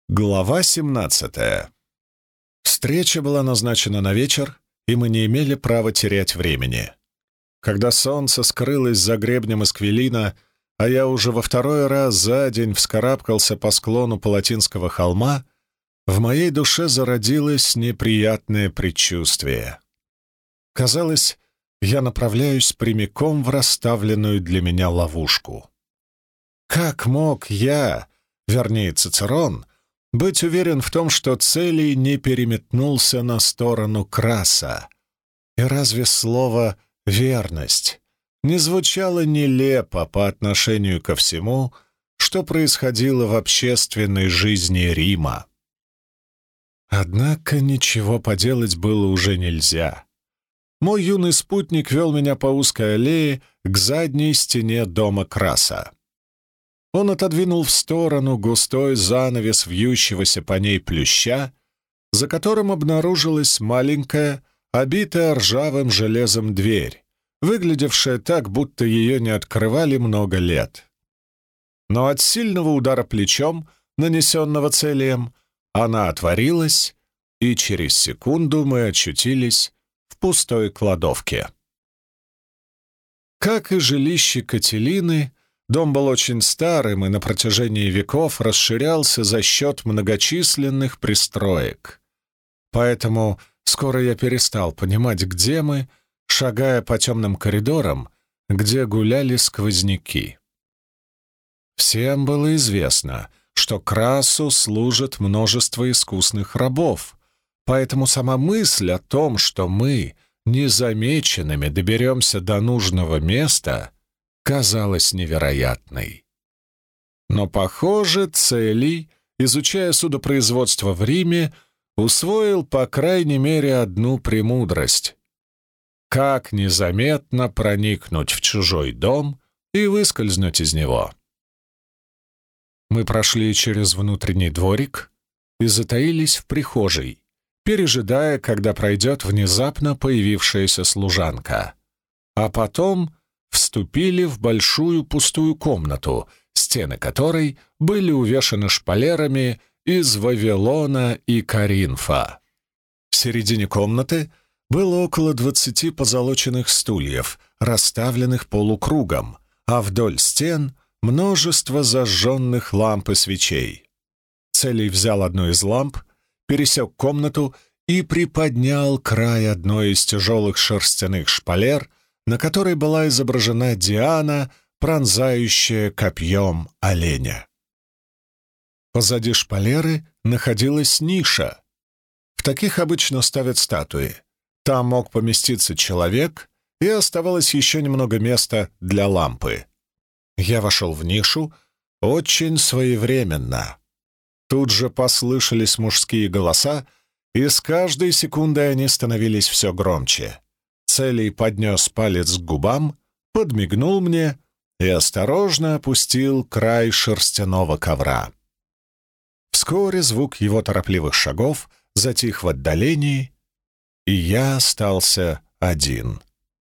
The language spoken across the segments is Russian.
Глава 17. Встреча была назначена на вечер, и мы не имели права терять времени. Когда солнце скрылось за гребнем Эсквилина, а я уже во второй раз за день вскарабкался по склону Палатинского холма, в моей душе зародилось неприятное предчувствие. Казалось, я направляюсь прямиком в расставленную для меня ловушку. Как мог я, вернее Цицерон, быть уверен в том, что Целий не переметнулся на сторону Краса? И разве слово «верность» не звучало нелепо по отношению ко всему, что происходило в общественной жизни Рима? Однако ничего поделать было уже нельзя. Мой юный спутник вел меня по узкой аллее к задней стене дома Краса. Он отодвинул в сторону густой занавес вьющегося по ней плюща, за которым обнаружилась маленькая, обитая ржавым железом дверь, выглядевшая так, будто ее не открывали много лет. Но от сильного удара плечом, нанесенного Целием, она отворилась, и через секунду мы очутились в пустой кладовке. Как и жилище Кателины, дом был очень старым и на протяжении веков расширялся за счет многочисленных пристроек. Поэтому скоро я перестал понимать, где мы, шагая по темным коридорам, где гуляли сквозняки. Всем было известно, что Красу служит множество искусных рабов, поэтому сама мысль о том, что мы незамеченными доберемся до нужного места, казалась невероятной. Но, похоже, Целий, изучая судопроизводство в Риме, усвоил по крайней мере одну премудрость: как незаметно проникнуть в чужой дом и выскользнуть из него. Мы прошли через внутренний дворик и затаились в прихожей, пережидая, когда пройдет внезапно появившаяся служанка, а потом вступили в большую пустую комнату, стены которой были увешаны шпалерами из Вавилона и Коринфа. В середине комнаты было около 20 позолоченных стульев, расставленных полукругом, а вдоль стен множество зажженных ламп и свечей. Целий взял одну из ламп, пересек комнату и приподнял край одной из тяжелых шерстяных шпалер, на которой была изображена Диана, пронзающая копьем оленя. Позади шпалеры находилась ниша. В таких обычно ставят статуи. Там мог поместиться человек, и оставалось еще немного места для лампы. Я вошел в нишу очень своевременно. Тут же послышались мужские голоса, и с каждой секундой они становились все громче. Целий поднес палец к губам, подмигнул мне и осторожно опустил край шерстяного ковра. Вскоре звук его торопливых шагов затих в отдалении, и я остался один.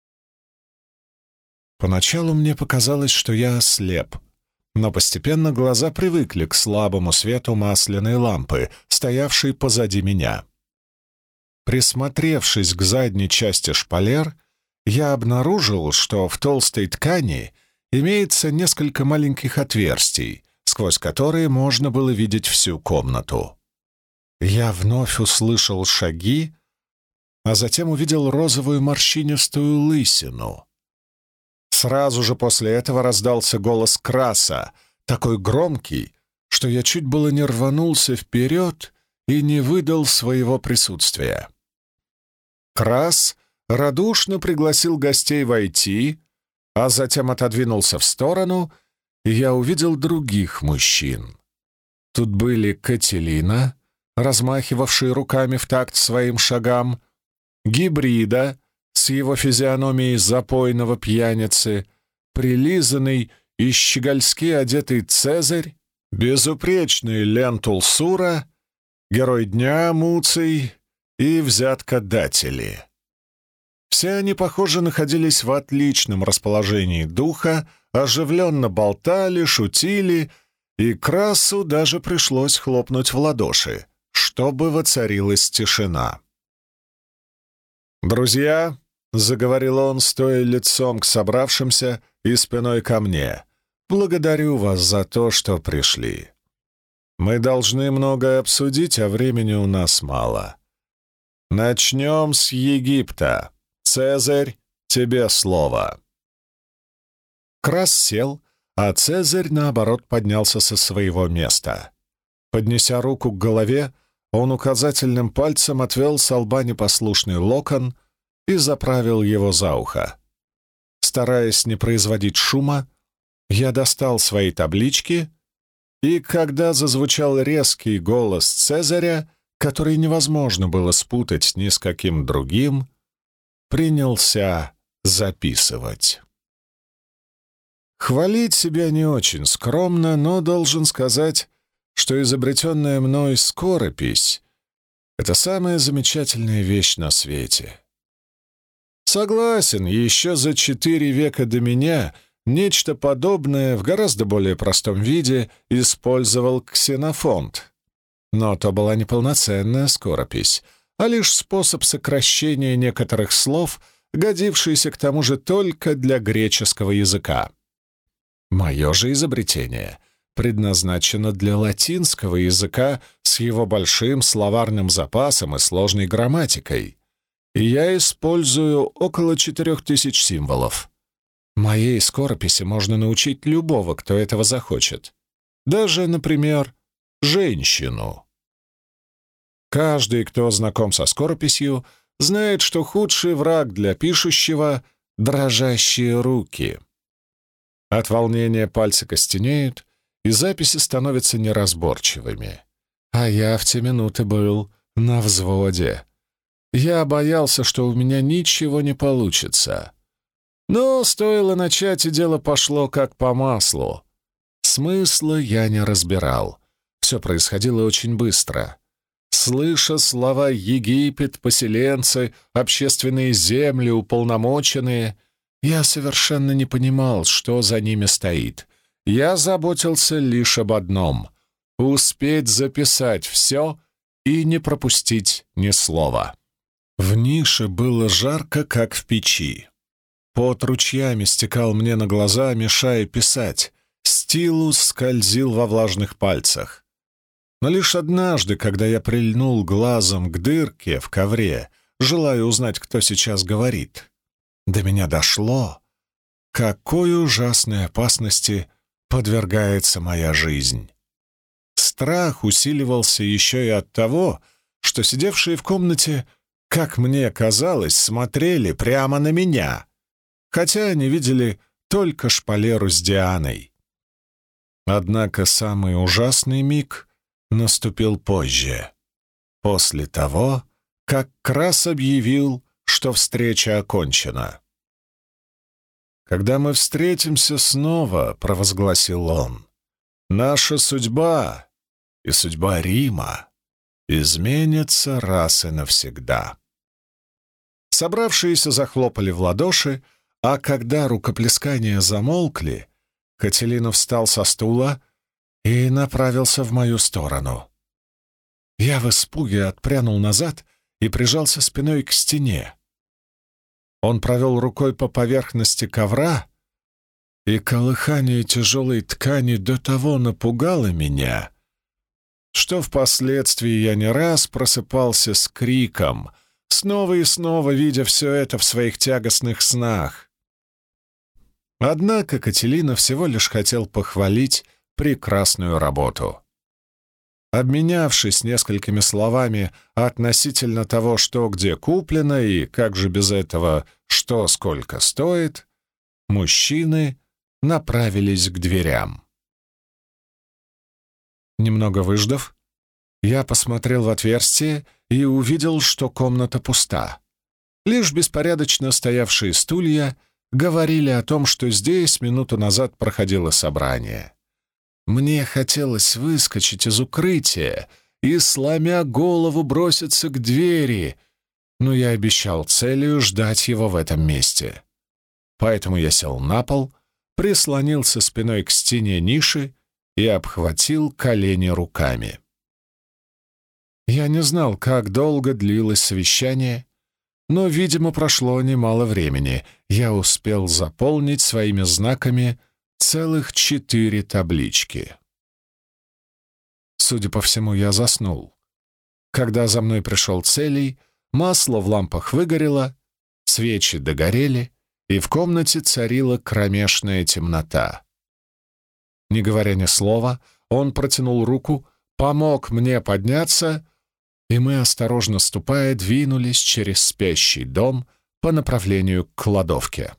Поначалу мне показалось, что я ослеп, но постепенно глаза привыкли к слабому свету масляной лампы, стоявшей позади меня. Присмотревшись к задней части шпалер, я обнаружил, что в толстой ткани имеется несколько маленьких отверстий, сквозь которые можно было видеть всю комнату. Я вновь услышал шаги, а затем увидел розовую морщинистую лысину. Сразу же после этого раздался голос Краса, такой громкий, что я чуть было не рванулся вперед и не выдал своего присутствия. Крас радушно пригласил гостей войти, а затем отодвинулся в сторону, и я увидел других мужчин. Тут были Кателина, размахивавшая руками в такт своим шагам, Гибрида с его физиономией запойного пьяницы, прилизанный и щегольски одетый Цезарь, безупречный Лентул Сура, герой дня Муций и взяткодатели. Все они, похоже, находились в отличном расположении духа, оживленно болтали, шутили и Красу даже пришлось хлопнуть в ладоши, чтобы воцарилась тишина. «Друзья», — заговорил он, стоя лицом к собравшимся и спиной ко мне, — «благодарю вас за то, что пришли. Мы должны многое обсудить, а времени у нас мало. Начнем с Египта. Цезарь, тебе слово». Крас сел, а Цезарь, наоборот, поднялся со своего места. Поднеся руку к голове, он указательным пальцем отвел со лба непослушный локон и заправил его за ухо. Стараясь не производить шума, я достал свои таблички, и когда зазвучал резкий голос Цезаря, который невозможно было спутать ни с каким другим, принялся записывать. Хвалить себя не очень скромно, но должен сказать, что изобретенная мной скоропись — это самая замечательная вещь на свете. Согласен, еще за 4 века до меня нечто подобное в гораздо более простом виде использовал Ксенофонт. Но то была не полноценная скоропись, а лишь способ сокращения некоторых слов, годившийся к тому же только для греческого языка. Мое же изобретение предназначено для латинского языка с его большим словарным запасом и сложной грамматикой, и я использую около 4000 символов. Моей скорописи можно научить любого, кто этого захочет. Даже, например, женщину. Каждый, кто знаком со скорописью, знает, что худший враг для пишущего — дрожащие руки. От волнения пальцы костенеют, и записи становятся неразборчивыми. А я в те минуты был на взводе. Я боялся, что у меня ничего не получится. Но стоило начать, и дело пошло как по маслу. Смысла я не разбирал. Все происходило очень быстро. Слыша слова «Египет», «поселенцы», «общественные земли», «уполномоченные», я совершенно не понимал, что за ними стоит. Я заботился лишь об одном — успеть записать все и не пропустить ни слова. В нише было жарко, как в печи. Пот ручьями стекал мне на глаза, мешая писать. Стилус скользил во влажных пальцах. Но лишь однажды, когда я прильнул глазом к дырке в ковре, желая узнать, кто сейчас говорит, до меня дошло, какой ужасной опасности подвергается моя жизнь. Страх усиливался еще и от того, что сидевшие в комнате, как мне казалось, смотрели прямо на меня, хотя они видели только шпалеру с Дианой. Однако самый ужасный миг наступил позже, после того, как Крас объявил, что встреча окончена. «Когда мы встретимся снова», — провозгласил он, — «наша судьба и судьба Рима изменится раз и навсегда». Собравшиеся захлопали в ладоши, а когда рукоплескания замолкли, Кателина встал со стула и направился в мою сторону. Я в испуге отпрянул назад и прижался спиной к стене. Он провел рукой по поверхности ковра, и колыхание тяжелой ткани до того напугало меня, что впоследствии я не раз просыпался с криком, снова и снова видя все это в своих тягостных снах. Однако Кателина всего лишь хотел похвалить прекрасную работу. Обменявшись несколькими словами относительно того, что где куплено и как же без этого, что сколько стоит, мужчины направились к дверям. Немного выждав, я посмотрел в отверстие и увидел, что комната пуста. Лишь беспорядочно стоявшие стулья говорили о том, что здесь минуту назад проходило собрание. Мне хотелось выскочить из укрытия и, сломя голову, броситься к двери, но я обещал Целию ждать его в этом месте. Поэтому я сел на пол, прислонился спиной к стене ниши и обхватил колени руками. Я не знал, как долго длилось совещание, но, видимо, прошло немало времени. Я успел заполнить своими знаками целых 4 таблички. Судя по всему, я заснул. Когда за мной пришел Целий, масло в лампах выгорело, свечи догорели, и в комнате царила кромешная темнота. Не говоря ни слова, он протянул руку, помог мне подняться, и мы, осторожно ступая, двинулись через спящий дом по направлению к кладовке.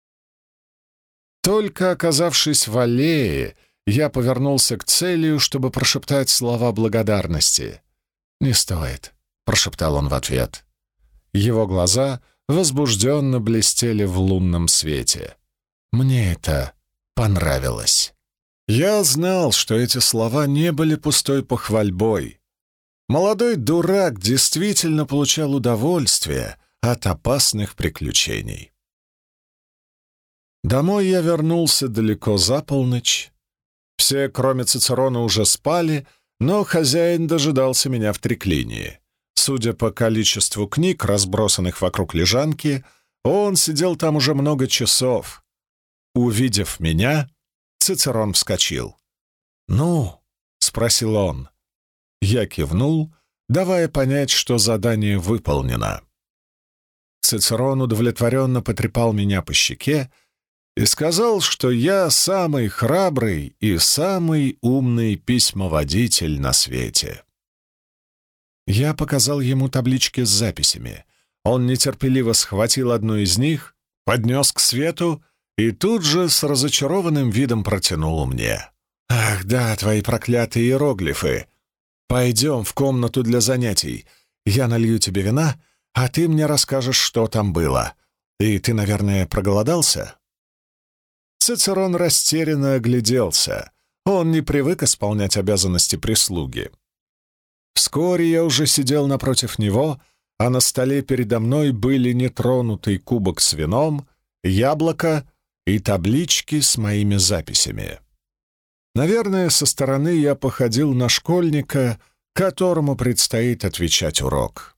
Только оказавшись в аллее, я повернулся к Целию, чтобы прошептать слова благодарности. «Не стоит», — прошептал он в ответ. Его глаза возбужденно блестели в лунном свете. Мне это понравилось. Я знал, что эти слова не были пустой похвальбой. Молодой дурак действительно получал удовольствие от опасных приключений. Домой я вернулся далеко за полночь. Все, кроме Цицерона, уже спали, но хозяин дожидался меня в триклинии. Судя по количеству книг, разбросанных вокруг лежанки, он сидел там уже много часов. Увидев меня, Цицерон вскочил. «Ну?» — спросил он. Я кивнул, давая понять, что задание выполнено. Цицерон удовлетворенно потрепал меня по щеке и сказал, что я самый храбрый и самый умный письмоводитель на свете. Я показал ему таблички с записями. Он нетерпеливо схватил одну из них, поднес к свету и тут же с разочарованным видом протянул мне. «Ах да, твои проклятые иероглифы! Пойдем в комнату для занятий. Я налью тебе вина, а ты мне расскажешь, что там было. И ты, наверное, проголодался?» Цицерон растерянно огляделся. Он не привык исполнять обязанности прислуги. Вскоре я уже сидел напротив него, а на столе передо мной были нетронутый кубок с вином, яблоко и таблички с моими записями. Наверное, со стороны я походил на школьника, которому предстоит отвечать урок.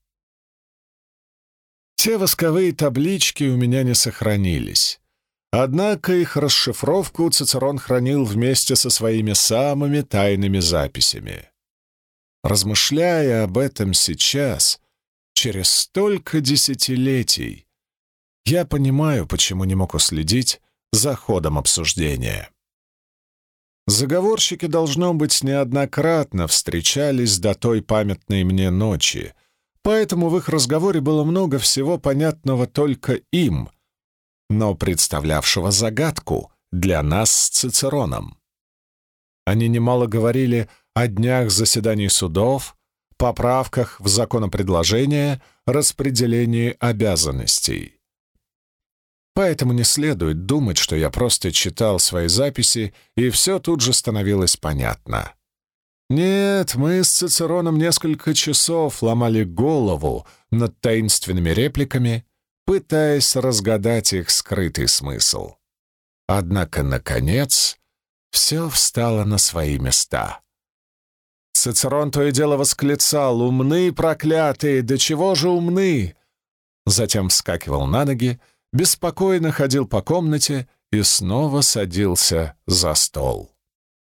Те восковые таблички у меня не сохранились. Однако их расшифровку Цицерон хранил вместе со своими самыми тайными записями. Размышляя об этом сейчас, через столько десятилетий, я понимаю, почему не мог уследить за ходом обсуждения. Заговорщики, должно быть, неоднократно встречались до той памятной мне ночи, поэтому в их разговоре было много всего понятного только им, но представлявшего загадку для нас с Цицероном. Они немало говорили о днях заседаний судов, поправках в законопредложение, распределении обязанностей. Поэтому не следует думать, что я просто читал свои записи, и все тут же становилось понятно. Нет, мы с Цицероном несколько часов ломали голову над таинственными репликами, пытаясь разгадать их скрытый смысл. Однако, наконец, все встало на свои места. Цицерон то и дело восклицал: «Умны, проклятые! Да чего же умны!» Затем вскакивал на ноги, беспокойно ходил по комнате и снова садился за стол.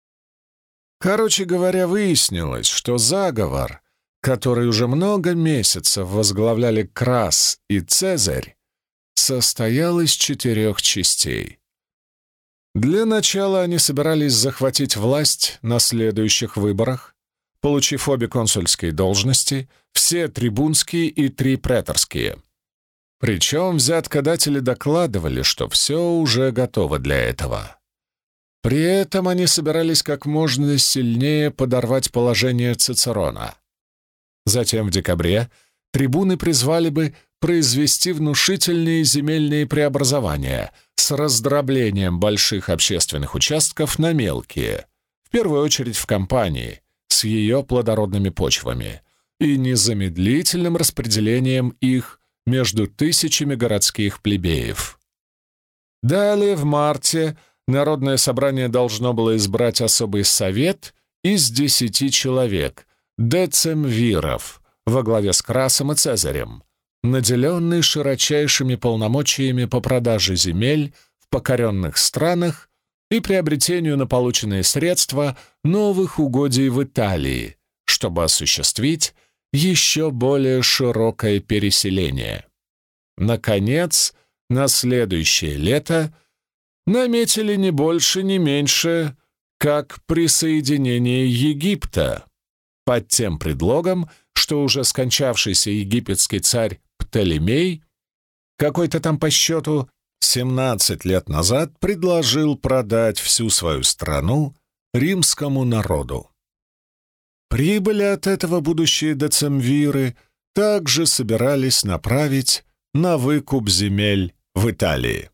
Короче говоря, выяснилось, что заговор, который уже много месяцев возглавляли Крас и Цезарь, состоял из 4 частей. Для начала они собирались захватить власть на следующих выборах, получив обе консульские должности, все трибунские и 3 преторские. Причем взяткодатели докладывали, что все уже готово для этого. При этом они собирались как можно сильнее подорвать положение Цицерона. Затем в декабре трибуны призвали бы произвести внушительные земельные преобразования с раздроблением больших общественных участков на мелкие, в первую очередь в Кампании, с ее плодородными почвами, и незамедлительным распределением их между тысячами городских плебеев. Далее, в марте, Народное собрание должно было избрать особый совет из 10 человек, децемвиров, во главе с Красом и Цезарем, наделенный широчайшими полномочиями по продаже земель в покоренных странах и приобретению на полученные средства новых угодий в Италии, чтобы осуществить еще более широкое переселение. Наконец, на следующее лето наметили не больше, не меньше, как присоединение Египта, под тем предлогом, что уже скончавшийся египетский царь Птолемей, какой-то там по счету, 17 лет назад предложил продать всю свою страну римскому народу. Прибыли от этого будущие децемвиры также собирались направить на выкуп земель в Италии.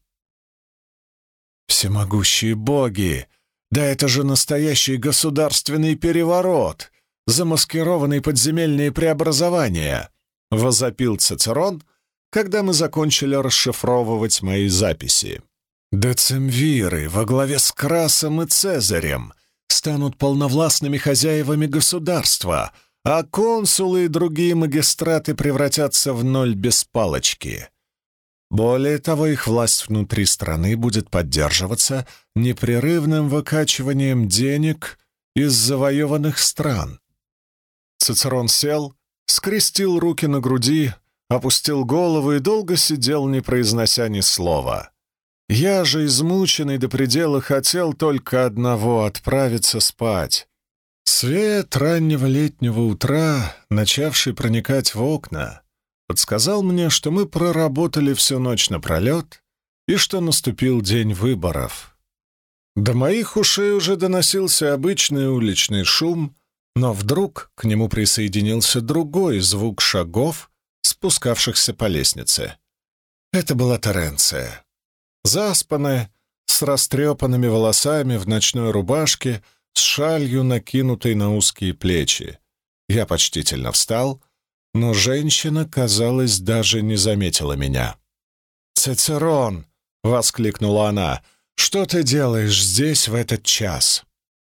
«Всемогущие боги! Да это же настоящий государственный переворот, замаскированный подземельные преобразования!» — возопил Цицерон, когда мы закончили расшифровывать мои записи. «Децемвиры во главе с Красом и Цезарем станут полновластными хозяевами государства, а консулы и другие магистраты превратятся в ноль без палочки. Более того, их власть внутри страны будет поддерживаться непрерывным выкачиванием денег из завоеванных стран». Цицерон сел, скрестил руки на груди, опустил голову и долго сидел, не произнося ни слова. Я же, измученный до предела, хотел только одного — отправиться спать. Свет раннего летнего утра, начавший проникать в окна, подсказал мне, что мы проработали всю ночь напролет и что наступил день выборов. До моих ушей уже доносился обычный уличный шум, но вдруг к нему присоединился другой звук шагов, спускавшихся по лестнице. Это была Теренция. Заспанная, с растрепанными волосами в ночной рубашке, с шалью, накинутой на узкие плечи. Я почтительно встал, но женщина, казалось, даже не заметила меня. «Цицерон!» — воскликнула она. «Что ты делаешь здесь в этот час?»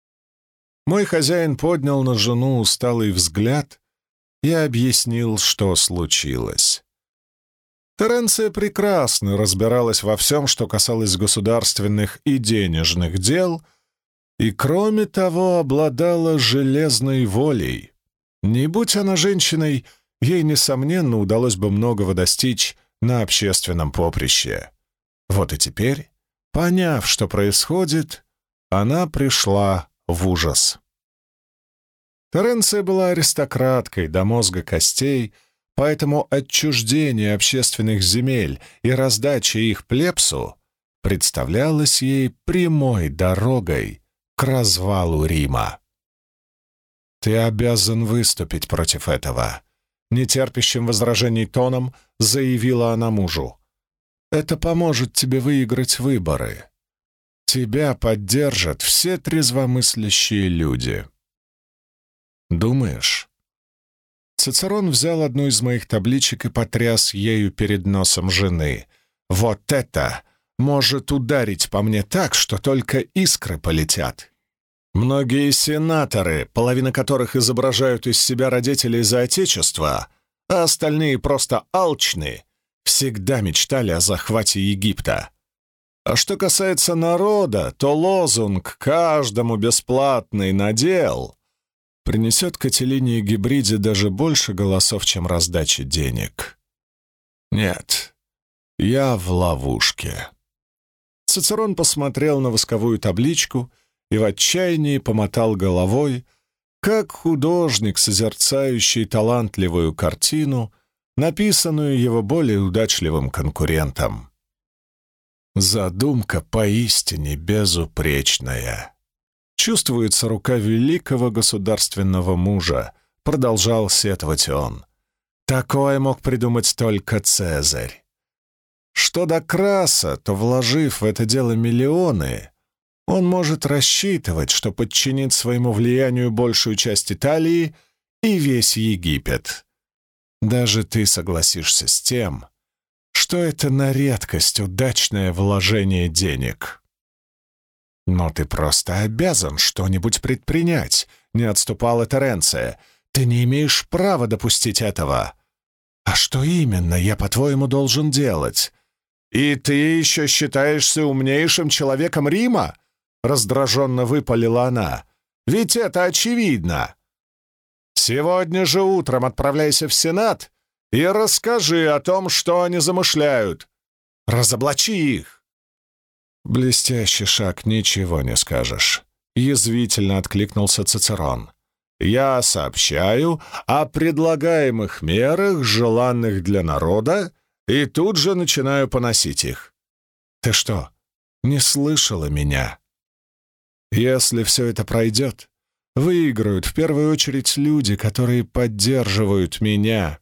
Мой хозяин поднял на жену усталый взгляд и объяснил, что случилось. Теренция прекрасно разбиралась во всем, что касалось государственных и денежных дел, и, кроме того, обладала железной волей. Не будь она женщиной, ей, несомненно, удалось бы многого достичь на общественном поприще. Вот и теперь, поняв, что происходит, она пришла в ужас. Теренция была аристократкой до мозга костей, поэтому отчуждение общественных земель и раздача их плебсу представлялось ей прямой дорогой к развалу Рима. «Ты обязан выступить против этого», — нетерпящим возражений тоном заявила она мужу. «Это поможет тебе выиграть выборы. Тебя поддержат все трезвомыслящие люди». «Думаешь?» Цицерон взял одну из моих табличек и потряс ею перед носом жены. «Вот это может ударить по мне так, что только искры полетят. Многие сенаторы, половина которых изображают из себя родителей за отечество, а остальные просто алчны, всегда мечтали о захвате Египта. А что касается народа, то лозунг «каждому бесплатный надел» принесет Кателине и Гибриде даже больше голосов, чем раздача денег. Нет, я в ловушке. Цицерон посмотрел на восковую табличку и в отчаянии помотал головой, как художник, созерцающий талантливую картину, написанную его более удачливым конкурентом. Задумка поистине безупречная. Чувствуется рука великого государственного мужа, продолжал сетовать он. Такое мог придумать только Цезарь. Что до Краса, то, вложив в это дело миллионы, он может рассчитывать, что подчинит своему влиянию большую часть Италии и весь Египет. Даже ты согласишься с тем, что это на редкость удачное вложение денег. «Но ты просто обязан что-нибудь предпринять», — не отступала Теренция. «Ты не имеешь права допустить этого». «А что именно я, по-твоему, должен делать?» «И ты еще считаешься умнейшим человеком Рима?» — раздраженно выпалила она. «Ведь это очевидно. Сегодня же утром отправляйся в Сенат и расскажи о том, что они замышляют. Разоблачи их!» «Блестящий шаг, ничего не скажешь», — язвительно откликнулся Цицерон. «Я сообщаю о предлагаемых мерах, желанных для народа, и тут же начинаю поносить их. Ты что, не слышала меня? Если все это пройдет, выиграют в первую очередь люди, которые поддерживают меня.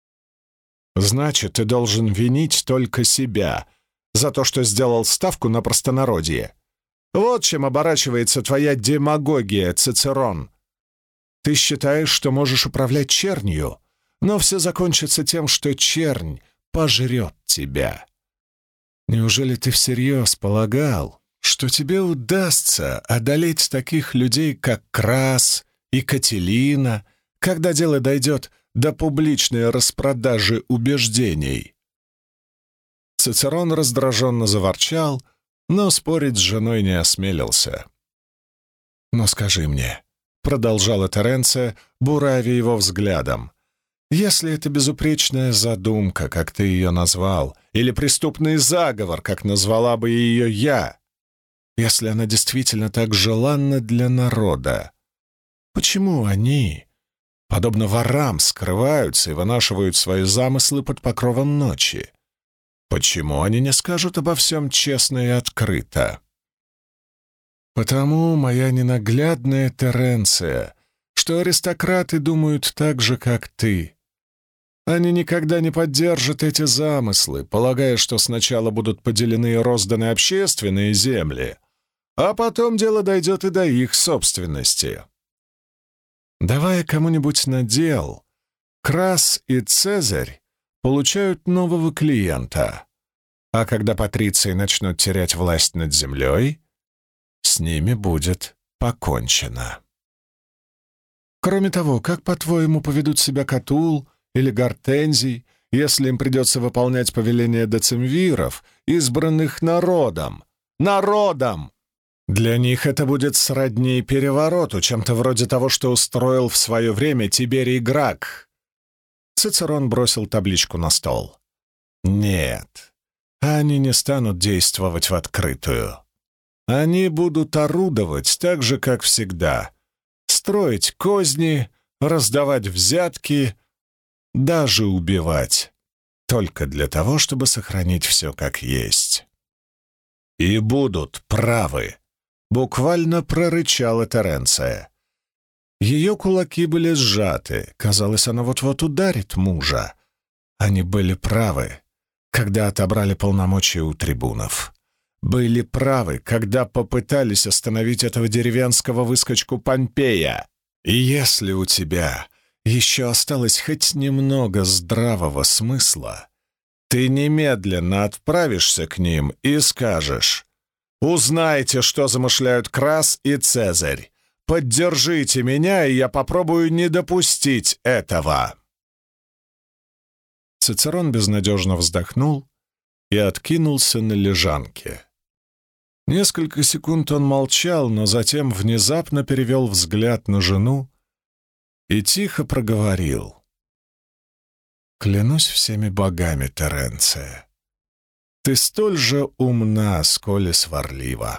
Значит, ты должен винить только себя за то, что сделал ставку на простонародье. Вот чем оборачивается твоя демагогия, Цицерон. Ты считаешь, что можешь управлять чернью, но все закончится тем, что чернь пожрет тебя. Неужели ты всерьез полагал, что тебе удастся одолеть таких людей, как Крас и Катилина, когда дело дойдет до публичной распродажи убеждений?» Цицерон раздраженно заворчал, но спорить с женой не осмелился. «Но скажи мне», — продолжала Теренция, буравя его взглядом, «если это безупречная задумка, как ты ее назвал, или преступный заговор, как назвала бы ее я, если она действительно так желанна для народа, почему они, подобно ворам, скрываются и вынашивают свои замыслы под покровом ночи? Почему они не скажут обо всем честно и открыто?» «Потому, моя ненаглядная Теренция, что аристократы думают так же, как ты. Они никогда не поддержат эти замыслы, полагая, что сначала будут поделены и розданы общественные земли, а потом дело дойдет и до их собственности. Давая кому-нибудь надел, Крас и Цезарь получают нового клиента, а когда патриции начнут терять власть над землей, с ними будет покончено. Кроме того, как, по-твоему, поведут себя Катул или Гортензий, если им придется выполнять повеления децемвиров, избранных народом? Народом! Для них это будет сродни перевороту, чем-то вроде того, что устроил в свое время Тиберий Грак. Цицерон бросил табличку на стол. Нет, они не станут действовать в открытую. Они будут орудовать так же, как всегда. Строить козни, раздавать взятки, даже убивать. Только для того, чтобы сохранить все как есть. И будут правы. Буквально прорычала Теренция. Ее кулаки были сжаты. Казалось, она вот-вот ударит мужа. Они были правы, когда отобрали полномочия у трибунов. Были правы, когда попытались остановить этого деревенского выскочку Помпея. И если у тебя еще осталось хоть немного здравого смысла, ты немедленно отправишься к ним и скажешь: «Узнайте, что замышляют Крас и Цезарь. Поддержите меня, и я попробую не допустить этого». Цицерон безнадежно вздохнул и откинулся на лежанке. Несколько секунд он молчал, но затем внезапно перевел взгляд на жену и тихо проговорил: «Клянусь всеми богами, Теренция, ты столь же умна, сколь и сварлива».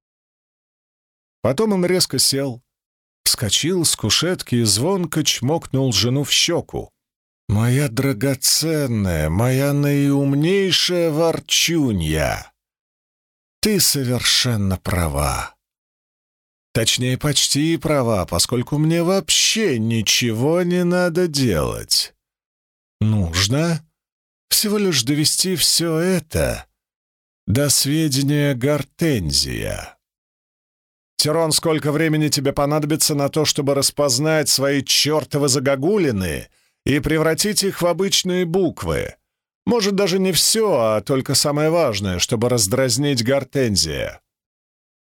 Потом он резко сел, вскочил с кушетки и звонко чмокнул жену в щеку. «Моя драгоценная, моя наиумнейшая ворчунья! Ты совершенно права. Точнее, почти права, поскольку мне вообще ничего не надо делать. Нужно всего лишь довести все это до сведения Гортензия. Тирон, сколько времени тебе понадобится на то, чтобы распознать свои чертовы загогулины и превратить их в обычные буквы? Может, даже не все, а только самое важное, чтобы раздразнить Гортензия.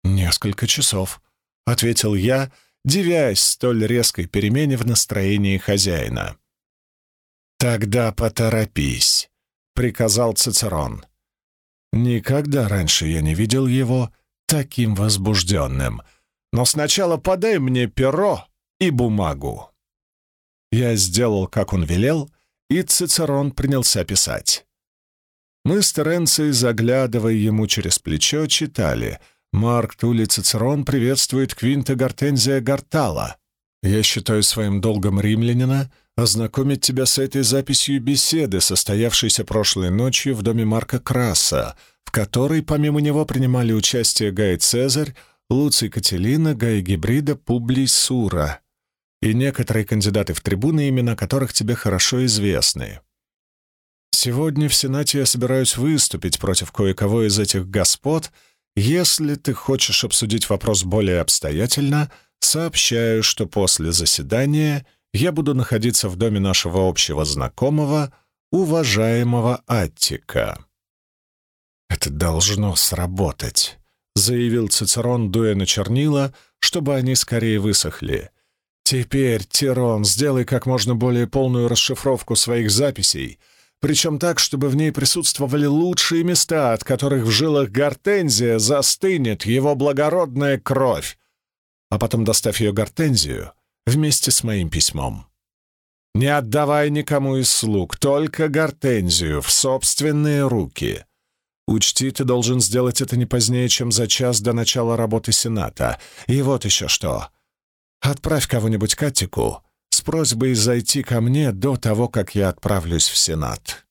«Несколько часов», — ответил я, дивясь столь резкой перемене в настроении хозяина. «Тогда поторопись», — приказал Цицерон. Никогда раньше я не видел его таким возбужденным. «Но сначала подай мне перо и бумагу». Я сделал, как он велел, и Цицерон принялся писать. Мы с Теренцией, заглядывая ему через плечо, читали: «Марк Туллий Цицерон приветствует Квинта Гортензия Гартала. Я считаю своим долгом римлянина ознакомить тебя с этой записью беседы, состоявшейся прошлой ночью в доме Марка Краса, в которой помимо него принимали участие Гай Цезарь, Луций Катилина, Гай Гибрида, Публий Сура и некоторые кандидаты в трибуны, имена которых тебе хорошо известны. Сегодня в Сенате я собираюсь выступить против кое-кого из этих господ. Если ты хочешь обсудить вопрос более обстоятельно, сообщаю, что после заседания я буду находиться в доме нашего общего знакомого, уважаемого Аттика». «Это должно сработать», — заявил Цицерон, дуя на чернила, чтобы они скорее высохли. «Теперь, Тирон, сделай как можно более полную расшифровку своих записей, причем так, чтобы в ней присутствовали лучшие места, от которых в жилах Гортензия застынет его благородная кровь, а потом доставь ее Гортензию вместе с моим письмом. Не отдавай никому из слуг, только Гортензию в собственные руки. Учти, ты должен сделать это не позднее, чем за час до начала работы Сената. И вот еще что. Отправь кого-нибудь к Аттику с просьбой зайти ко мне до того, как я отправлюсь в Сенат».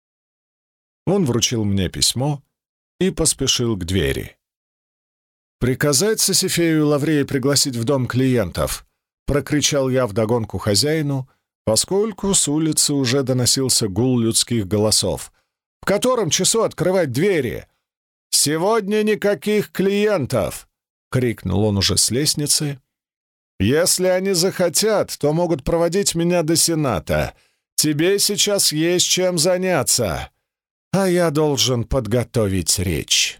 Он вручил мне письмо и поспешил к двери. «Приказать Сосифею Лаврее пригласить в дом клиентов», — прокричал я вдогонку хозяину, поскольку с улицы уже доносился гул людских голосов. «В котором часу открывать двери?» «Сегодня никаких клиентов!» — крикнул он уже с лестницы. «Если они захотят, то могут проводить меня до Сената. Тебе сейчас есть чем заняться, а я должен подготовить речь».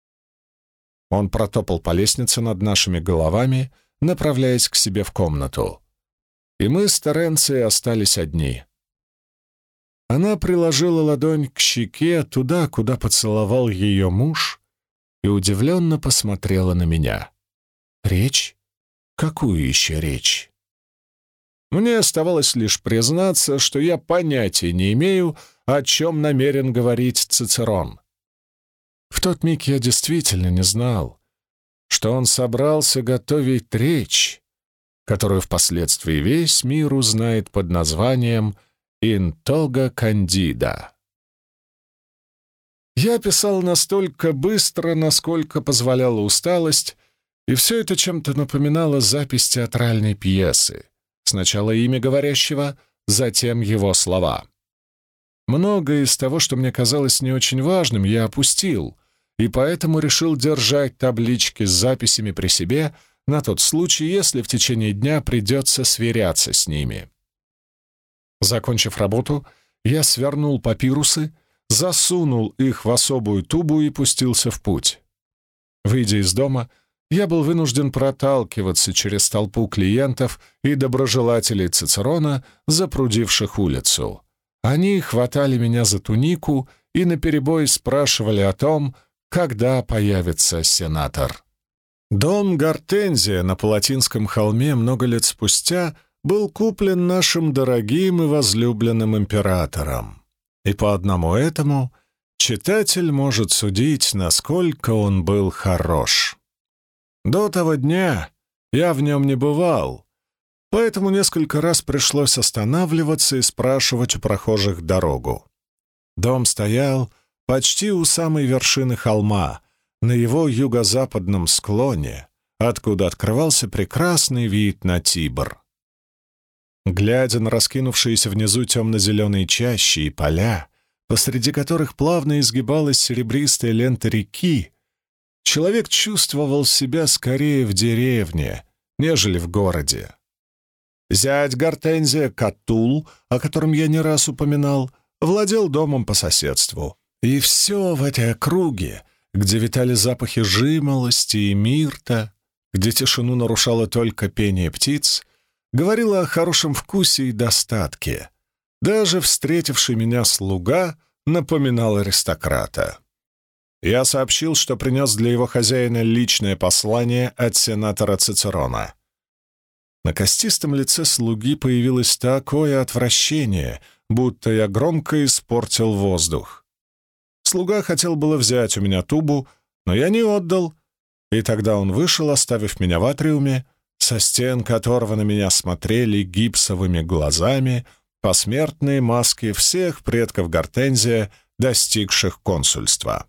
Он протопал по лестнице над нашими головами, направляясь к себе в комнату. И мы с Теренцией остались одни. Она приложила ладонь к щеке туда, куда поцеловал ее муж, и удивленно посмотрела на меня. «Речь? Какую еще речь?» Мне оставалось лишь признаться, что я понятия не имею, о чем намерен говорить Цицерон. В тот миг я действительно не знал, что он собрался готовить речь, которую впоследствии весь мир узнает под названием «In toga candida». Я писал настолько быстро, насколько позволяла усталость, и все это чем-то напоминало запись театральной пьесы. Сначала имя говорящего, затем его слова. Многое из того, что мне казалось не очень важным, я опустил, и поэтому решил держать таблички с записями при себе на тот случай, если в течение дня придется сверяться с ними. Закончив работу, я свернул папирусы, засунул их в особую тубу и пустился в путь. Выйдя из дома, я был вынужден проталкиваться через толпу клиентов и доброжелателей Цицерона, запрудивших улицу. Они хватали меня за тунику и наперебой спрашивали о том, когда появится сенатор. Дом Гортензия на Палатинском холме много лет спустя был куплен нашим дорогим и возлюбленным императором. И по одному этому читатель может судить, насколько он был хорош. До того дня я в нем не бывал, поэтому несколько раз пришлось останавливаться и спрашивать у прохожих дорогу. Дом стоял почти у самой вершины холма, на его юго-западном склоне, откуда открывался прекрасный вид на Тибр. Глядя на раскинувшиеся внизу темно-зеленые чащи и поля, посреди которых плавно изгибалась серебристая лента реки, человек чувствовал себя скорее в деревне, нежели в городе. Зять Гортензия, Катул, о котором я не раз упоминал, владел домом по соседству. И все в этой округе где витали запахи жимолости и мирта, где тишину нарушало только пение птиц, говорила о хорошем вкусе и достатке. Даже встретивший меня слуга напоминал аристократа. Я сообщил, что принес для его хозяина личное послание от сенатора Цицерона. На костистом лице слуги появилось такое отвращение, будто я громко испортил воздух. Слуга хотел было взять у меня тубу, но я не отдал, и тогда он вышел, оставив меня в атриуме, со стен которого на меня смотрели гипсовыми глазами посмертные маски всех предков Гортензия, достигших консульства.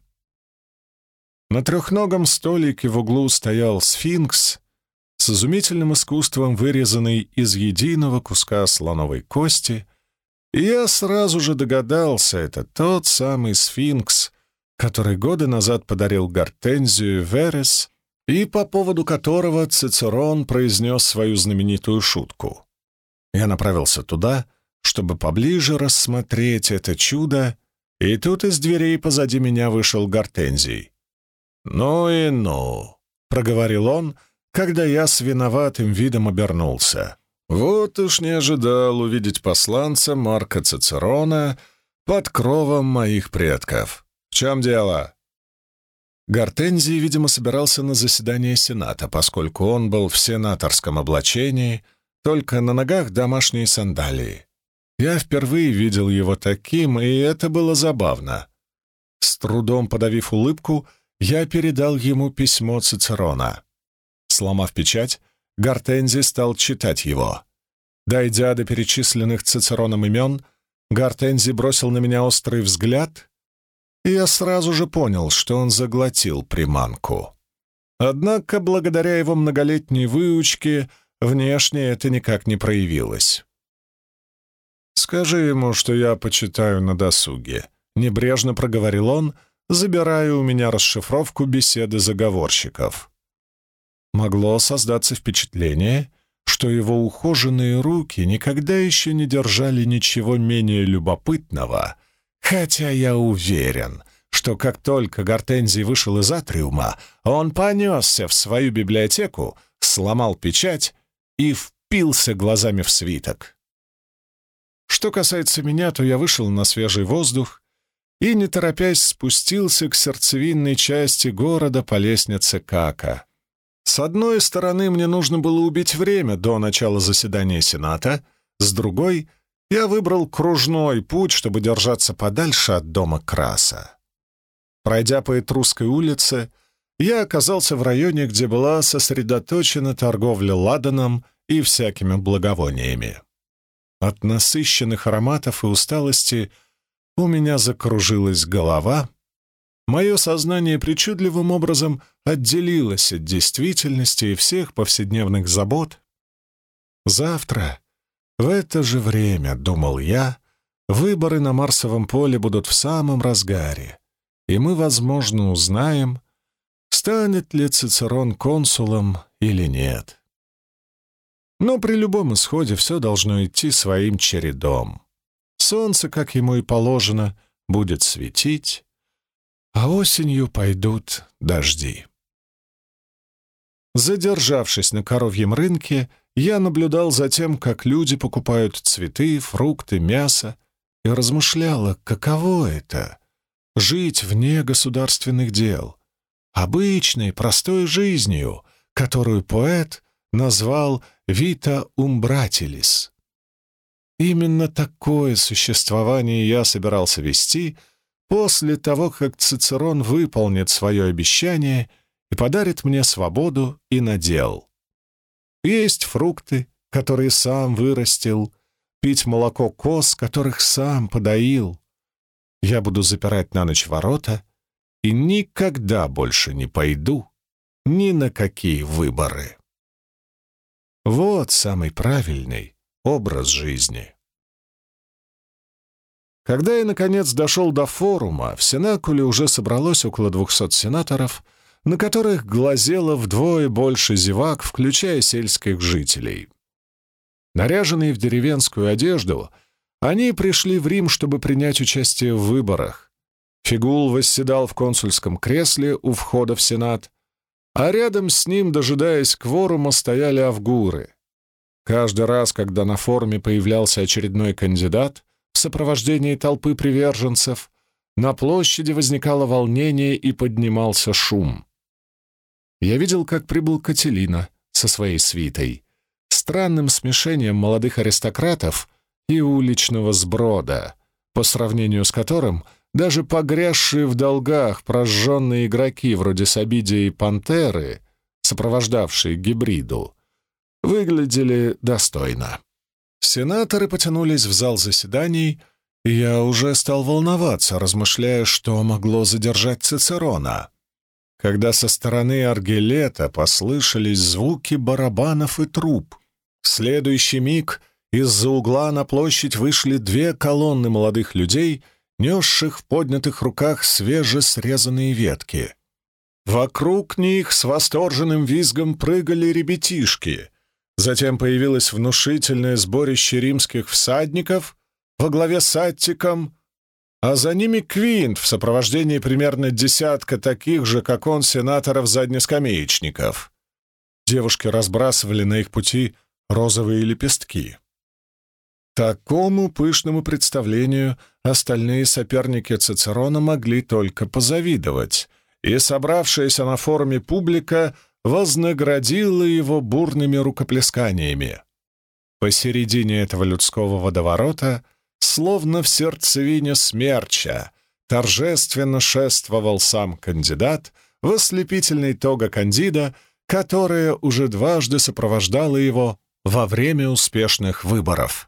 На трехногом столике в углу стоял сфинкс с изумительным искусством, вырезанный из единого куска слоновой кости, и я сразу же догадался, это тот самый сфинкс, который годы назад подарил Гортензию Верес и по поводу которого Цицерон произнес свою знаменитую шутку. Я направился туда, чтобы поближе рассмотреть это чудо, и тут из дверей позади меня вышел Гортензий. «Ну и ну», — проговорил он, когда я с виноватым видом обернулся. «Вот уж не ожидал увидеть посланца Марка Цицерона под кровом моих предков. В чем дело?» Гортензий, видимо, собирался на заседание Сената, поскольку он был в сенаторском облачении, только на ногах домашние сандалии. Я впервые видел его таким, и это было забавно. С трудом подавив улыбку, я передал ему письмо Цицерона. Сломав печать, Гортензий стал читать его. Дойдя до перечисленных Цицероном имен, Гортензий бросил на меня острый взгляд, и я сразу же понял, что он заглотил приманку. Однако, благодаря его многолетней выучке, внешне это никак не проявилось. «Скажи ему, что я почитаю на досуге», — небрежно проговорил он, забирая у меня расшифровку беседы заговорщиков. Могло создаться впечатление, что его ухоженные руки никогда еще не держали ничего менее любопытного, хотя я уверен, что как только Гортензий вышел из атриума, он понесся в свою библиотеку, сломал печать и впился глазами в свиток. Что касается меня, то я вышел на свежий воздух и, не торопясь, спустился к сердцевинной части города по лестнице Кака. С одной стороны, мне нужно было убить время до начала заседания Сената, с другой — я выбрал кружной путь, чтобы держаться подальше от дома Краса. Пройдя по Этрусской улице, я оказался в районе, где была сосредоточена торговля ладаном и всякими благовониями. От насыщенных ароматов и усталости у меня закружилась голова, мое сознание причудливым образом отделилось от действительности и всех повседневных забот. Завтра, в это же время, думал я, выборы на Марсовом поле будут в самом разгаре, и мы, возможно, узнаем, станет ли Цицерон консулом или нет. Но при любом исходе все должно идти своим чередом. Солнце, как ему и положено, будет светить, а осенью пойдут дожди. Задержавшись на коровьем рынке, я наблюдал за тем, как люди покупают цветы, фрукты, мясо, и размышляла, каково это — жить вне государственных дел, обычной, простой жизнью, которую поэт назвал «vita umbratilis». Именно такое существование я собирался вести после того, как Цицерон выполнит свое обещание и подарит мне свободу и надел. Есть фрукты, которые сам вырастил, пить молоко коз, которых сам подоил. Я буду запирать на ночь ворота и никогда больше не пойду ни на какие выборы. Вот самый правильный образ жизни. Когда я, наконец, дошел до форума, в Сенакуле уже собралось около 200 сенаторов, на которых глазело вдвое больше зевак, включая сельских жителей. Наряженные в деревенскую одежду, они пришли в Рим, чтобы принять участие в выборах. Фигул восседал в консульском кресле у входа в Сенат, а рядом с ним, дожидаясь кворума, стояли авгуры. Каждый раз, когда на форуме появлялся очередной кандидат в сопровождении толпы приверженцев, на площади возникало волнение и поднимался шум. Я видел, как прибыл Кателина со своей свитой, странным смешением молодых аристократов и уличного сброда, по сравнению с которым даже погрязшие в долгах прожженные игроки вроде Сабидия и Пантеры, сопровождавшие гибриду, выглядели достойно. Сенаторы потянулись в зал заседаний, и я уже стал волноваться, размышляя, что могло задержать Цицерона, когда со стороны Аргилета послышались звуки барабанов и труб. В следующий миг из-за угла на площадь вышли две колонны молодых людей, несших в поднятых руках свежесрезанные ветки. Вокруг них с восторженным визгом прыгали ребятишки. Затем появилось внушительное сборище римских всадников во главе с Аттиком, а за ними Квинт в сопровождении примерно десятка таких же, как он, сенаторов-заднескамеечников. Девушки разбрасывали на их пути розовые лепестки. Такому пышному представлению остальные соперники Цицерона могли только позавидовать, и собравшаяся на форуме публика вознаградила его бурными рукоплесканиями. Посередине этого людского водоворота, словно в сердцевине смерча, торжественно шествовал сам кандидат в ослепительной тога Кандида, которая уже дважды сопровождала его во время успешных выборов.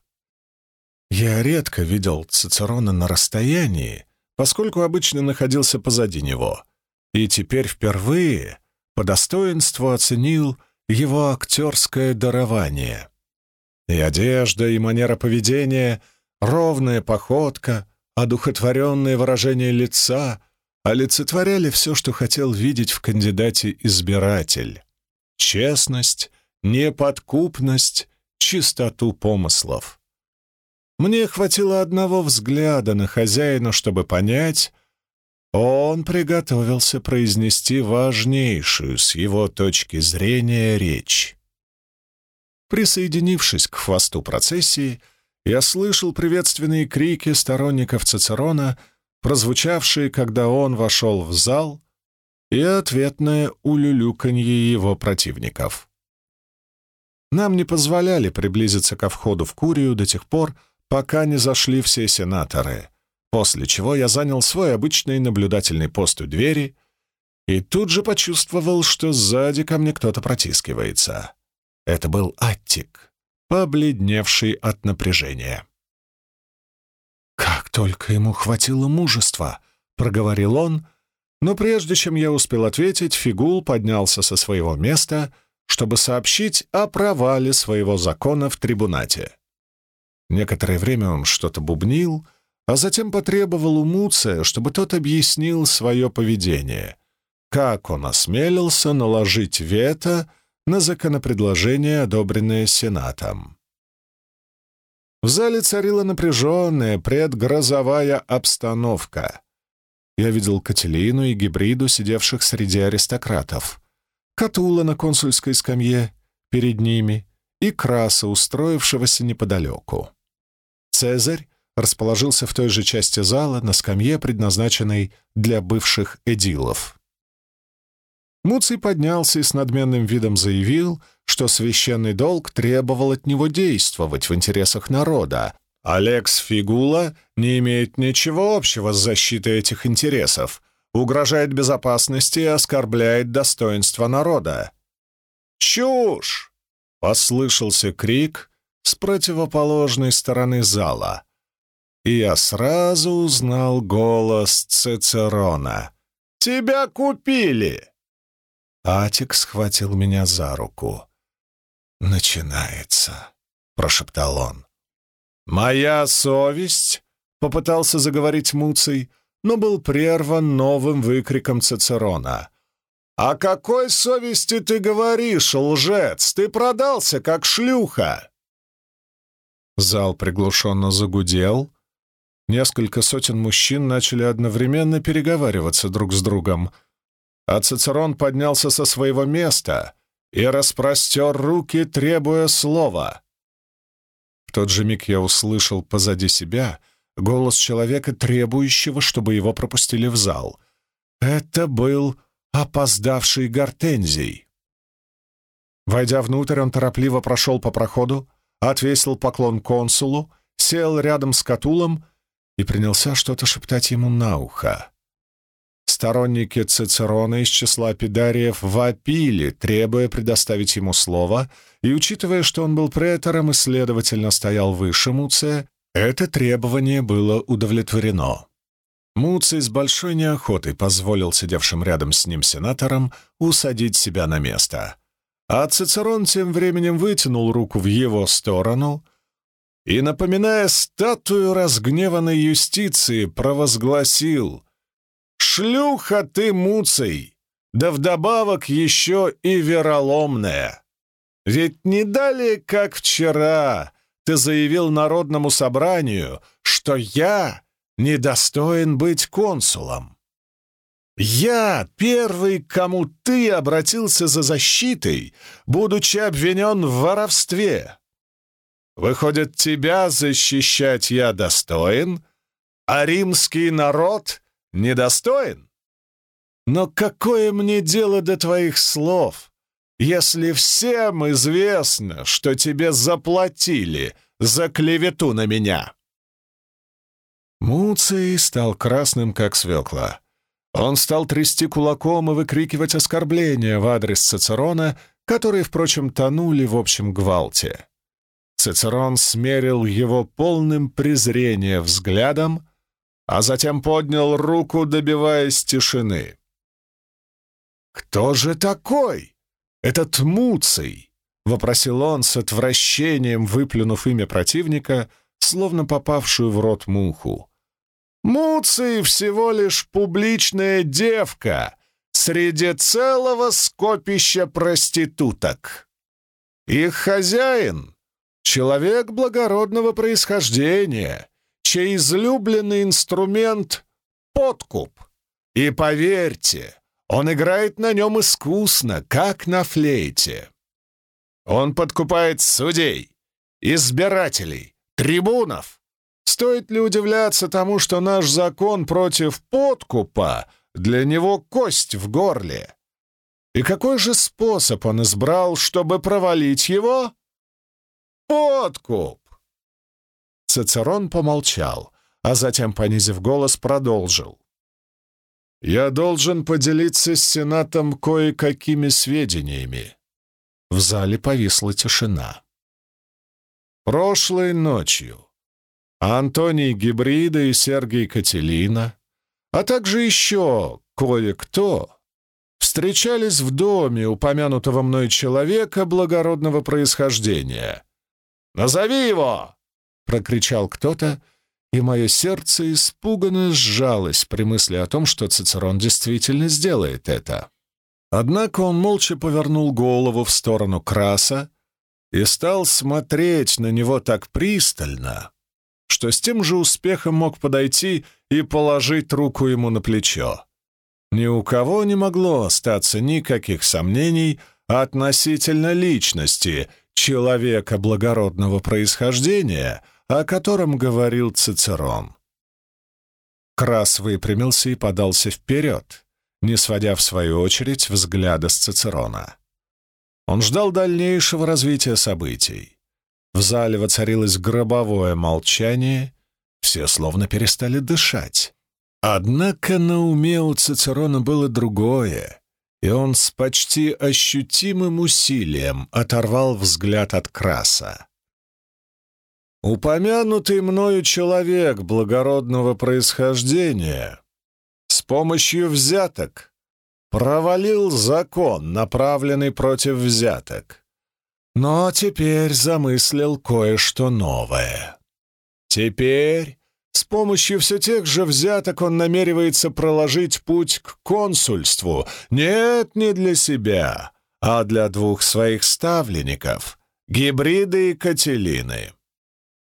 Я редко видел Цицерона на расстоянии, поскольку обычно находился позади него, и теперь впервые по достоинству оценил его актерское дарование. И одежда, и манера поведения, ровная походка, одухотворенное выражение лица олицетворяли все, что хотел видеть в кандидате избиратель: честность, неподкупность, чистоту помыслов. Мне хватило одного взгляда на хозяина, чтобы понять, он приготовился произнести важнейшую с его точки зрения речь. Присоединившись к хвосту процессии, я слышал приветственные крики сторонников Цицерона, прозвучавшие, когда он вошел в зал, и ответное улюлюканье его противников. Нам не позволяли приблизиться ко входу в Курию до тех пор, пока не зашли все сенаторы, после чего я занял свой обычный наблюдательный пост у двери и тут же почувствовал, что сзади ко мне кто-то протискивается. Это был Аттик, побледневший от напряжения. «Как только ему хватило мужества!» — проговорил он, но прежде чем я успел ответить, Фигул поднялся со своего места, чтобы сообщить о провале своего закона в трибунате. Некоторое время он что-то бубнил, а затем потребовал у Муция, чтобы тот объяснил свое поведение, как он осмелился наложить вето на законопредложение, одобренное Сенатом. В зале царила напряженная предгрозовая обстановка. Я видел Кателину и Гибриду, сидевших среди аристократов, Катула на консульской скамье перед ними и Краса, устроившегося неподалеку. Цезарь расположился в той же части зала на скамье, предназначенной для бывших эдилов. Муций поднялся и с надменным видом заявил, что священный долг требовал от него действовать в интересах народа. Алекс Фигула не имеет ничего общего с защитой этих интересов, угрожает безопасности и оскорбляет достоинство народа. «Чушь!» — послышался крик с противоположной стороны зала, и я сразу узнал голос Цицерона. «Тебя купили!» Аттик схватил меня за руку. «Начинается», — прошептал он. «Моя совесть», — попытался заговорить Муций, но был прерван новым выкриком Цицерона. «О какой совести ты говоришь, лжец? Ты продался, как шлюха!» Зал приглушенно загудел, Несколько сотен мужчин начали одновременно переговариваться друг с другом, а Цицерон поднялся со своего места и распростер руки, требуя слова. В тот же миг я услышал позади себя голос человека, требующего, чтобы его пропустили в зал. Это был опоздавший Гортензий. Войдя внутрь, он торопливо прошел по проходу, отвесил поклон консулу, сел рядом с Катулом и принялся что-то шептать ему на ухо. Сторонники Цицерона из числа педариев вопили, требуя предоставить ему слово, и, учитывая, что он был претором и, следовательно, стоял выше Муция, это требование было удовлетворено. Муций с большой неохотой позволил сидевшим рядом с ним сенаторам усадить себя на место, а Цицерон тем временем вытянул руку в его сторону и, напоминая статую разгневанной юстиции, провозгласил: «Шлюха ты, Муций, да вдобавок еще и вероломная! Ведь не далее, как вчера, ты заявил народному собранию, что я недостоин быть консулом. Я первый, к кому ты обратился за защитой, будучи обвинен в воровстве. Выходит, тебя защищать я достоин, а римский народ недостоин? Но какое мне дело до твоих слов, если всем известно, что тебе заплатили за клевету на меня?» Муций стал красным, как свекла. Он стал трясти кулаком и выкрикивать оскорбления в адрес Цицерона, которые, впрочем, тонули в общем гвалте. Цицерон смерил его полным презрения взглядом, а затем поднял руку, добиваясь тишины. «Кто же такой этот Муций?» — вопросил он с отвращением, выплюнув имя противника, словно попавшую в рот муху. «Муций всего лишь публичная девка среди целого скопища проституток. Их хозяин — человек благородного происхождения, чей излюбленный инструмент — подкуп. И поверьте, он играет на нем искусно, как на флейте. Он подкупает судей, избирателей, трибунов. Стоит ли удивляться тому, что наш закон против подкупа для него кость в горле? И какой же способ он избрал, чтобы провалить его? Подкуп!» Цицерон помолчал, а затем, понизив голос, продолжил. «Я должен поделиться с Сенатом кое-какими сведениями». В зале повисла тишина. Прошлой ночью Антоний Гибрида и Сергий Кателина, а также еще кое-кто, встречались в доме упомянутого мной человека благородного происхождения. «Назови его!» — прокричал кто-то, и мое сердце испуганно сжалось при мысли о том, что Цицерон действительно сделает это. Однако он молча повернул голову в сторону Краса и стал смотреть на него так пристально, что с тем же успехом мог подойти и положить руку ему на плечо. Ни у кого не могло остаться никаких сомнений относительно личности человека благородного происхождения, о котором говорил Цицерон. Крас выпрямился и подался вперед, не сводя в свою очередь взгляда с Цицерона. Он ждал дальнейшего развития событий. В зале воцарилось гробовое молчание, все словно перестали дышать. Однако на уме у Цицерона было другое, и он с почти ощутимым усилием оторвал взгляд от Краса. «Упомянутый мною человек благородного происхождения с помощью взяток провалил закон, направленный против взяток, но теперь замыслил кое-что новое. Теперь с помощью все тех же взяток он намеревается проложить путь к консульству, нет, не для себя, а для двух своих ставленников — Гибриды и Кателины.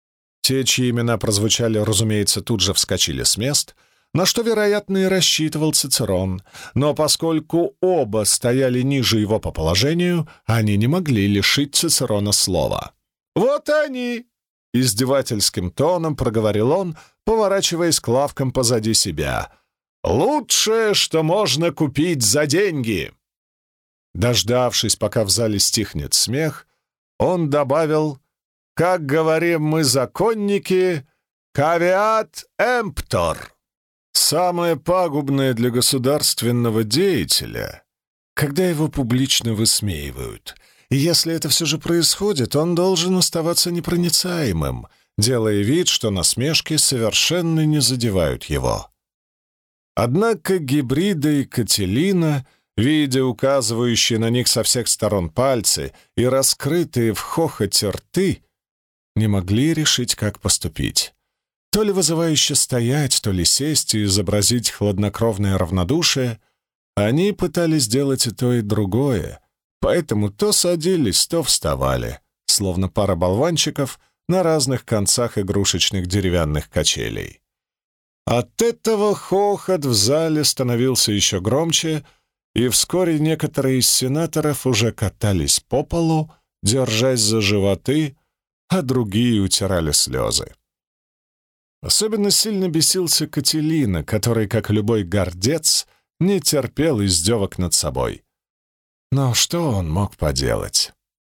Те, чьи имена прозвучали, разумеется, тут же вскочили с мест, на что, вероятно, и рассчитывал Цицерон, но поскольку оба стояли ниже его по положению, они не могли лишить Цицерона слова. «Вот они!» — издевательским тоном проговорил он, поворачиваясь к лавкам позади себя. «Лучшее, что можно купить за деньги!» Дождавшись, пока в зале стихнет смех, он добавил: «Как говорим мы, законники, caveat emptor». Самое пагубное для государственного деятеля, когда его публично высмеивают. И если это все же происходит, он должен оставаться непроницаемым, делая вид, что насмешки совершенно не задевают его. Однако Гибрида и Кателина, видя указывающие на них со всех сторон пальцы и раскрытые в хохоте рты, не могли решить, как поступить. То ли вызывающе стоять, то ли сесть и изобразить хладнокровное равнодушие, они пытались сделать и то, и другое, поэтому то садились, то вставали, словно пара болванчиков на разных концах игрушечных деревянных качелей. От этого хохот в зале становился еще громче, и вскоре некоторые из сенаторов уже катались по полу, держась за животы, а другие утирали слезы. Особенно сильно бесился Кателина, который, как любой гордец, не терпел издевок над собой. Но что он мог поделать?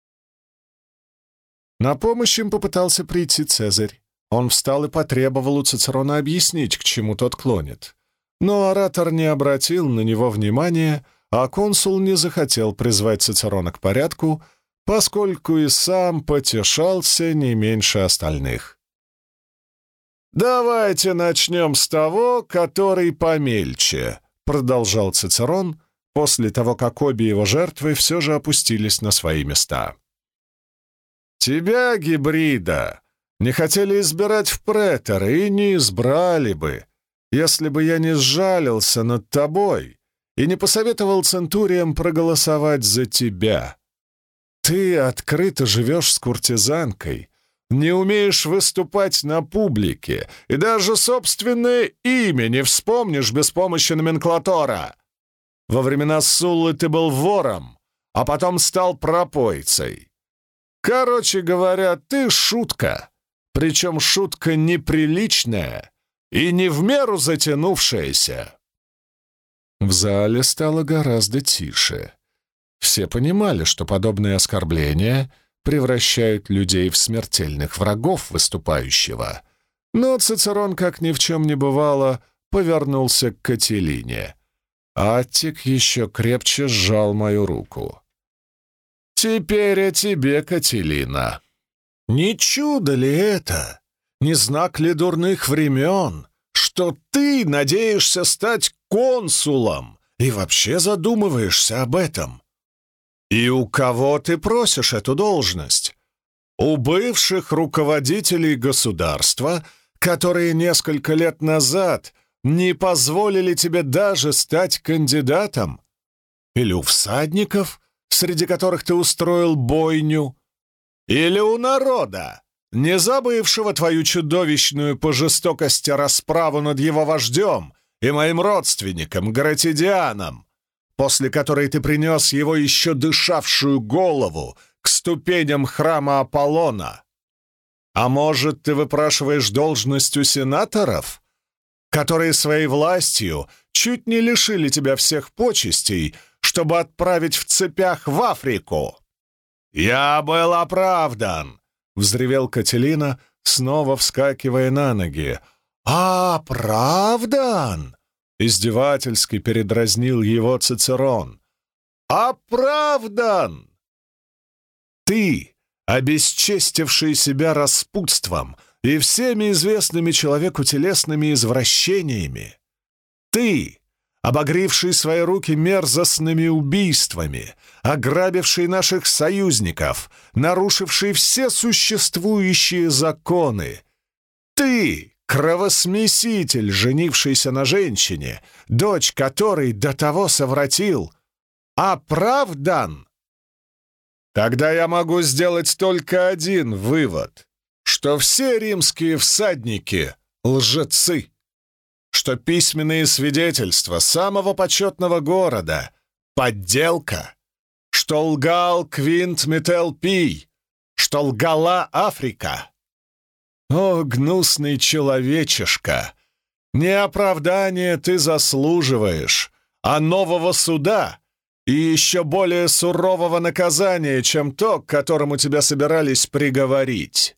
На помощь им попытался прийти Цезарь. Он встал и потребовал у Цицерона объяснить, к чему тот клонит. Но оратор не обратил на него внимания, а консул не захотел призвать Цицерона к порядку, поскольку и сам потешался не меньше остальных. «Давайте начнем с того, который помельче», — продолжал Цицерон, после того, как обе его жертвы все же опустились на свои места. «Тебя, Гибрида, не хотели избирать в преторы и не избрали бы, если бы я не сжалился над тобой и не посоветовал центуриям проголосовать за тебя. Ты открыто живешь с куртизанкой, не умеешь выступать на публике и даже собственное имя не вспомнишь без помощи номенклатора. Во времена Суллы ты был вором, а потом стал пропойцей. Короче говоря, ты шутка, причем шутка неприличная и не в меру затянувшаяся». В зале стало гораздо тише. Все понимали, что подобные оскорбления превращают людей в смертельных врагов выступающего. Но Цицерон, как ни в чем не бывало, повернулся к Кателине. Аттик еще крепче сжал мою руку. «Теперь о тебе, Кателина. Не чудо ли это? Не знак ли дурных времен, что ты надеешься стать консулом и вообще задумываешься об этом? И у кого ты просишь эту должность? У бывших руководителей государства, которые несколько лет назад не позволили тебе даже стать кандидатом? Или у всадников, среди которых ты устроил бойню? Или у народа, не забывшего твою чудовищную по жестокости расправу над его вождем и моим родственником Гратидианом, после которой ты принес его еще дышавшую голову к ступеням храма Аполлона? А может, ты выпрашиваешь должность у сенаторов, которые своей властью чуть не лишили тебя всех почестей, чтобы отправить в цепях в Африку?» «Я был оправдан!» — взревел Кателина, снова вскакивая на ноги. «Оправдан!» — издевательски передразнил его Цицерон. «Оправдан! Ты, обесчестивший себя распутством и всеми известными человеку телесными извращениями, ты, обогревший свои руки мерзостными убийствами, ограбивший наших союзников, нарушивший все существующие законы, ты, кровосмеситель, женившийся на женщине, дочь которой до того совратил, оправдан? Тогда я могу сделать только один вывод, что все римские всадники — лжецы, что письменные свидетельства самого почетного города — подделка, что лгал Квинт Метелпий, что лгала Африка. О, гнусный человечишка! Не оправдания ты заслуживаешь, а нового суда и еще более сурового наказания, чем то, к которому тебя собирались приговорить.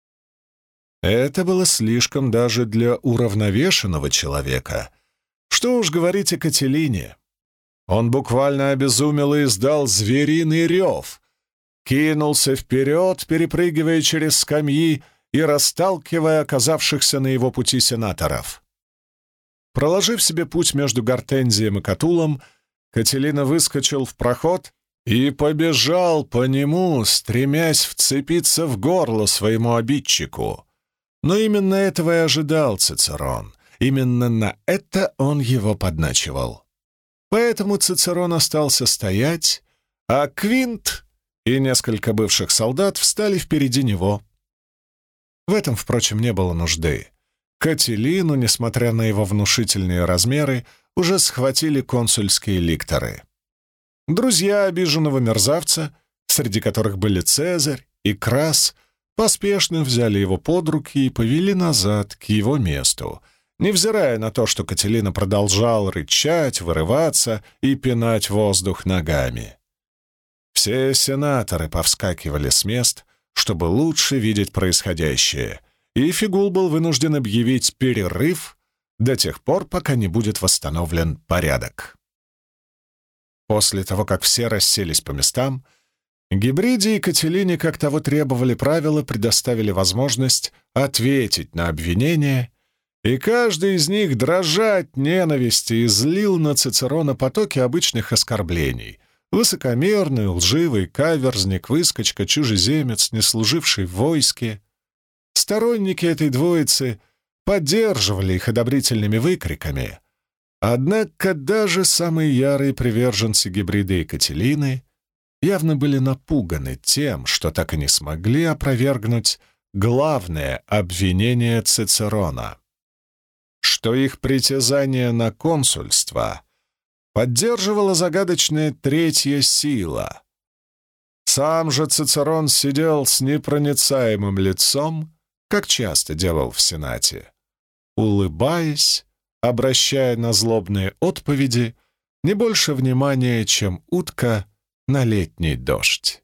Это было слишком даже для уравновешенного человека. Что уж говорить о Кателине. Он буквально обезумел и издал звериный рев, кинулся вперед, перепрыгивая через скамьи и расталкивая оказавшихся на его пути сенаторов. Проложив себе путь между Гортензием и Катулом, Кателина выскочил в проход и побежал по нему, стремясь вцепиться в горло своему обидчику. Но именно этого и ожидал Цицерон. Именно на это он его подначивал. Поэтому Цицерон остался стоять, а Квинт и несколько бывших солдат встали впереди него. В этом, впрочем, не было нужды. Кателину, несмотря на его внушительные размеры, уже схватили консульские ликторы. Друзья обиженного мерзавца, среди которых были Цезарь и Крас, поспешно взяли его под руки и повели назад, к его месту, невзирая на то, что Кателина продолжал рычать, вырываться и пинать воздух ногами. Все сенаторы повскакивали с мест, чтобы лучше видеть происходящее, и Фигул был вынужден объявить перерыв до тех пор, пока не будет восстановлен порядок. После того, как все расселись по местам, Гибриде и Кателине, как того требовали правила, предоставили возможность ответить на обвинения, и каждый из них, дрожа от ненависти, излил на Цицерона потоки обычных оскорблений. Высокомерный, лживый, каверзник, выскочка, чужеземец, не служивший в войске. Сторонники этой двоицы поддерживали их одобрительными выкриками, однако даже самые ярые приверженцы Гибриды и Кателины явно были напуганы тем, что так и не смогли опровергнуть главное обвинение Цицерона, что их притязание на консульство поддерживала загадочная третья сила. Сам же Цицерон сидел с непроницаемым лицом, как часто делал в Сенате, улыбаясь, обращая на злобные отповеди не больше внимания, чем утка на летний дождь.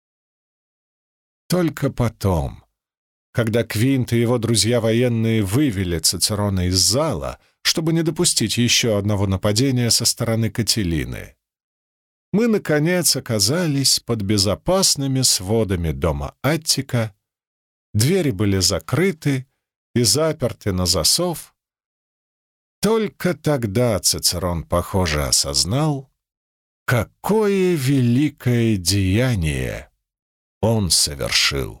Только потом, когда Квинт и его друзья военные вывели Цицерона из зала, чтобы не допустить еще одного нападения со стороны Кателины, мы, наконец, оказались под безопасными сводами дома Аттика, двери были закрыты и заперты на засов. Только тогда Цицерон, похоже, осознал, какое великое деяние он совершил.